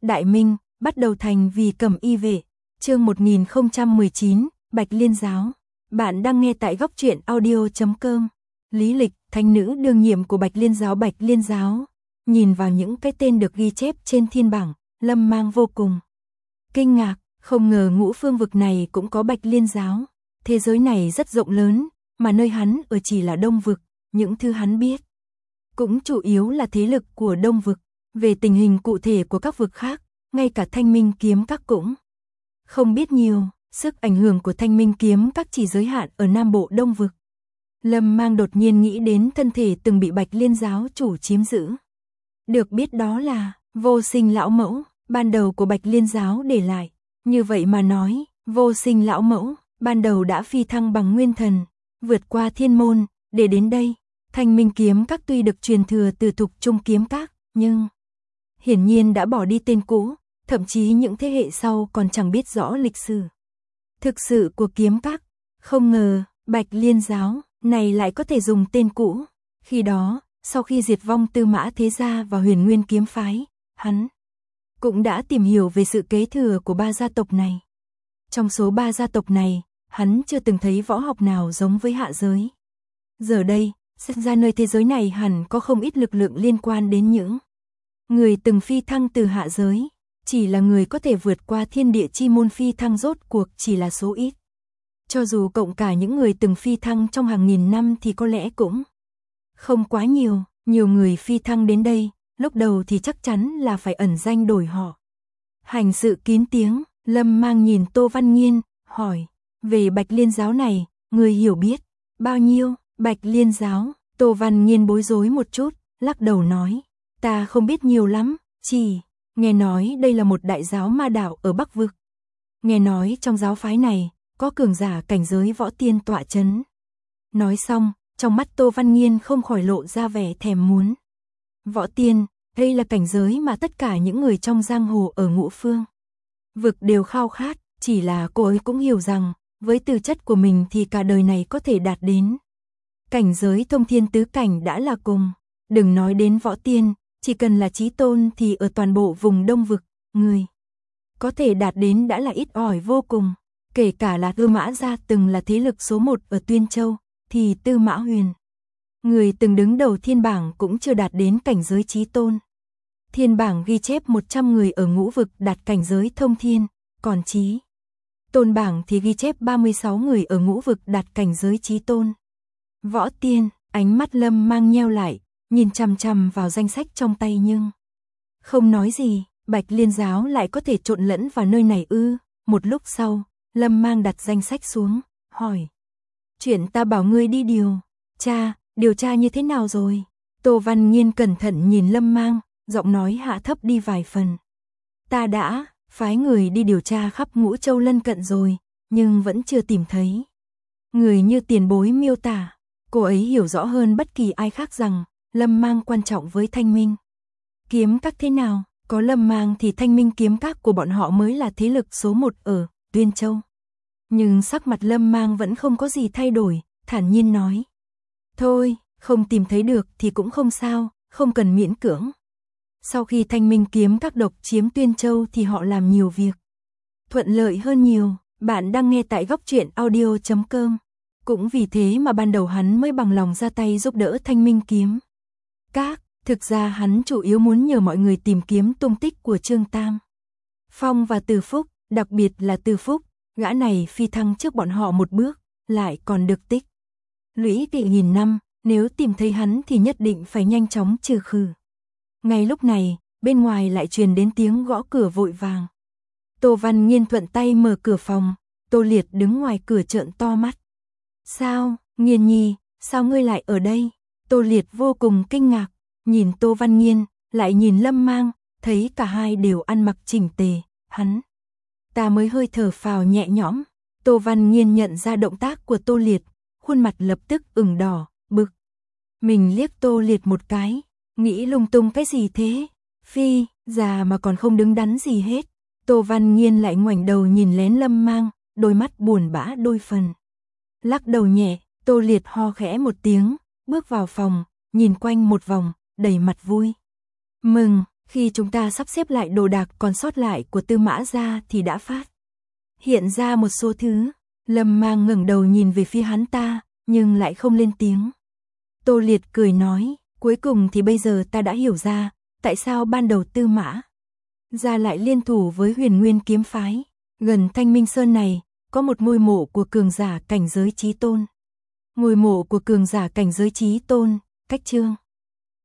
Đại Minh, bắt đầu thành vì Cẩm Y vệ. Chương 1019, Bạch Liên giáo. Bạn đang nghe tại góc truyện audio.com. Lý lịch, thánh nữ đương nhiệm của Bạch Liên giáo. Bạch Liên giáo. Nhìn vào những cái tên được ghi chép trên thiên bảng, Lâm Mang vô cùng kinh ngạc, không ngờ Ngũ Phương vực này cũng có Bạch Liên giáo. Thế giới này rất rộng lớn, mà nơi hắn ở chỉ là Đông vực, những thứ hắn biết cũng chủ yếu là thế lực của Đông vực. Về tình hình cụ thể của các vực khác, ngay cả Thanh Minh kiếm các cũng không biết nhiều, sức ảnh hưởng của Thanh Minh kiếm các chỉ giới hạn ở Nam Bộ Đông vực. Lâm Mang đột nhiên nghĩ đến thân thể từng bị Bạch Liên giáo chủ chiếm giữ. Được biết đó là Vô Sinh lão mẫu, ban đầu của Bạch Liên giáo để lại. Như vậy mà nói, Vô Sinh lão mẫu, ban đầu đã phi thăng bằng nguyên thần, vượt qua thiên môn, để đến đây. Thanh Minh kiếm các tuy được truyền thừa từ Thục Trung kiếm các, nhưng hiển nhiên đã bỏ đi tên cũ, thậm chí những thế hệ sau còn chẳng biết rõ lịch sử thực sự của kiếm các. Không ngờ, Bạch Liên giáo này lại có thể dùng tên cũ. Khi đó, sau khi diệt vong Tư Mã Thế Gia và Huyền Nguyên kiếm phái, hắn cũng đã tìm hiểu về sự kế thừa của ba gia tộc này. Trong số ba gia tộc này, hắn chưa từng thấy võ học nào giống với hạ giới. Giờ đây, xem ra nơi thế giới này hẳn có không ít lực lượng liên quan đến những người từng phi thăng từ hạ giới. Chỉ là người có thể vượt qua thiên địa chi môn phi thăng rốt cuộc chỉ là số ít. Cho dù cộng cả những người từng phi thăng trong hàng nghìn năm thì có lẽ cũng không quá nhiều. Nhiều người phi thăng đến đây, lúc đầu thì chắc chắn là phải ẩn danh đổi họ. Hành sự kín tiếng, Lâm Mang nhìn Tô Văn Nghiên, hỏi, về Bạch Liên giáo này, người hiểu biết bao nhiêu? Bạch Liên giáo, Tô Văn Nghiên bối rối một chút, lắc đầu nói, ta không biết nhiều lắm, chỉ nghe nói đây là một đại giáo ma đạo ở Bắc vực. Nghe nói trong giáo phái này, có cường giả cảnh giới võ tiên tọa chấn. Nói xong, trong mắt Tô Văn Nghiên không khỏi lộ ra vẻ thèm muốn. Võ tiên, đây là cảnh giới mà tất cả những người trong giang hồ ở Ngũ Phương vực đều khao khát, chỉ là cô ấy cũng hiểu rằng, với tư chất của mình thì cả đời này có thể đạt đến cảnh giới thông thiên tứ cảnh đã là cùng. Đừng nói đến võ tiên, chỉ cần là chí tôn thì ở toàn bộ vùng Đông vực, người có thể đạt đến đã là ít ỏi vô cùng. Kể cả là Tư Mã gia từng là thế lực số 1 ở Tuyên Châu, thì Tư Mã Huyền, người từng đứng đầu thiên bảng cũng chưa đạt đến cảnh giới chí tôn. Thiên bảng ghi chép 100 người ở Ngũ vực đạt cảnh giới thông thiên, còn chí tôn bảng thì ghi chép 36 người ở Ngũ vực đạt cảnh giới chí tôn. Võ tiên, ánh mắt Lâm Mang nheo lại, nhìn chằm chằm vào danh sách trong tay nhưng không nói gì. Bạch Liên giáo lại có thể trộn lẫn vào nơi này ư? Một lúc sau, Lâm Mang đặt danh sách xuống, hỏi, chuyện ta bảo ngươi đi điều tra như thế nào rồi? Tô Văn Nghiên cẩn thận nhìn Lâm Mang, giọng nói hạ thấp đi vài phần. Ta đã phái người đi điều tra khắp Ngũ Châu lân cận rồi, nhưng vẫn chưa tìm thấy người như tiền bối miêu tả. Cô ấy hiểu rõ hơn bất kỳ ai khác rằng Lâm Mang quan trọng với Thanh Minh kiếm các thế nào. Có Lâm Mang thì Thanh Minh kiếm các của bọn họ mới là thế lực số 1 ở Tuyên Châu. Nhưng sắc mặt Lâm Mang vẫn không có gì thay đổi, thản nhiên nói, thôi, không tìm thấy được thì cũng không sao, không cần miễn cưỡng. Sau khi Thanh Minh kiếm các độc chiếm Tuyên Châu thì họ làm nhiều việc thuận lợi hơn nhiều. Bạn đang nghe tại góc truyện audio.com. Cũng vì thế mà ban đầu hắn mới bằng lòng ra tay giúp đỡ Thanh Minh kiếm các. Thực ra hắn chủ yếu muốn nhờ mọi người tìm kiếm tung tích của Trương Tam Phong và Từ Phúc, đặc biệt là Từ Phúc, gã này phi thăng trước bọn họ một bước, lại còn được tích lũy tị nghìn năm, nếu tìm thấy hắn thì nhất định phải nhanh chóng trừ khử. Ngay lúc này, bên ngoài lại truyền đến tiếng gõ cửa vội vàng. Tô Văn Nghiên thuận tay mở cửa phòng, Tô Liệt đứng ngoài cửa trợn to mắt. Sao, Nghiên nhi, sao ngươi lại ở đây? Tô Liệt vô cùng kinh ngạc, nhìn Tô Văn Nghiên, lại nhìn Lâm Mang, thấy cả hai đều ăn mặc chỉnh tề, ta mới hơi thở phào nhẹ nhõm. Tô Văn Nghiên nhận ra động tác của Tô Liệt, khuôn mặt lập tức ửng đỏ, bực. Mình liếc Tô Liệt một cái, nghĩ lung tung cái gì thế? Phi, già mà còn không đứng đắn gì hết. Tô Văn Nghiên lại ngoảnh đầu nhìn lén Lâm Mang, đôi mắt buồn bã đôi phần. Lắc đầu nhẹ, Tô Liệt ho khẽ một tiếng, bước vào phòng, nhìn quanh một vòng, đầy mặt vui mừng. Khi chúng ta sắp xếp lại đồ đạc còn sót lại của Tư Mã gia thì đã phát hiện ra một số thứ. Lâm Mang ngẩng đầu nhìn về phía hắn ta, nhưng lại không lên tiếng. Tô Liệt cười nói, cuối cùng thì bây giờ ta đã hiểu ra, tại sao ban đầu Tư Mã gia lại liên thủ với Huyền Nguyên kiếm phái. Gần Thanh Minh Sơn này, có một ngôi mộ của cường giả cảnh giới chí tôn. Ngôi mộ của cường giả cảnh giới chí tôn, cách Chương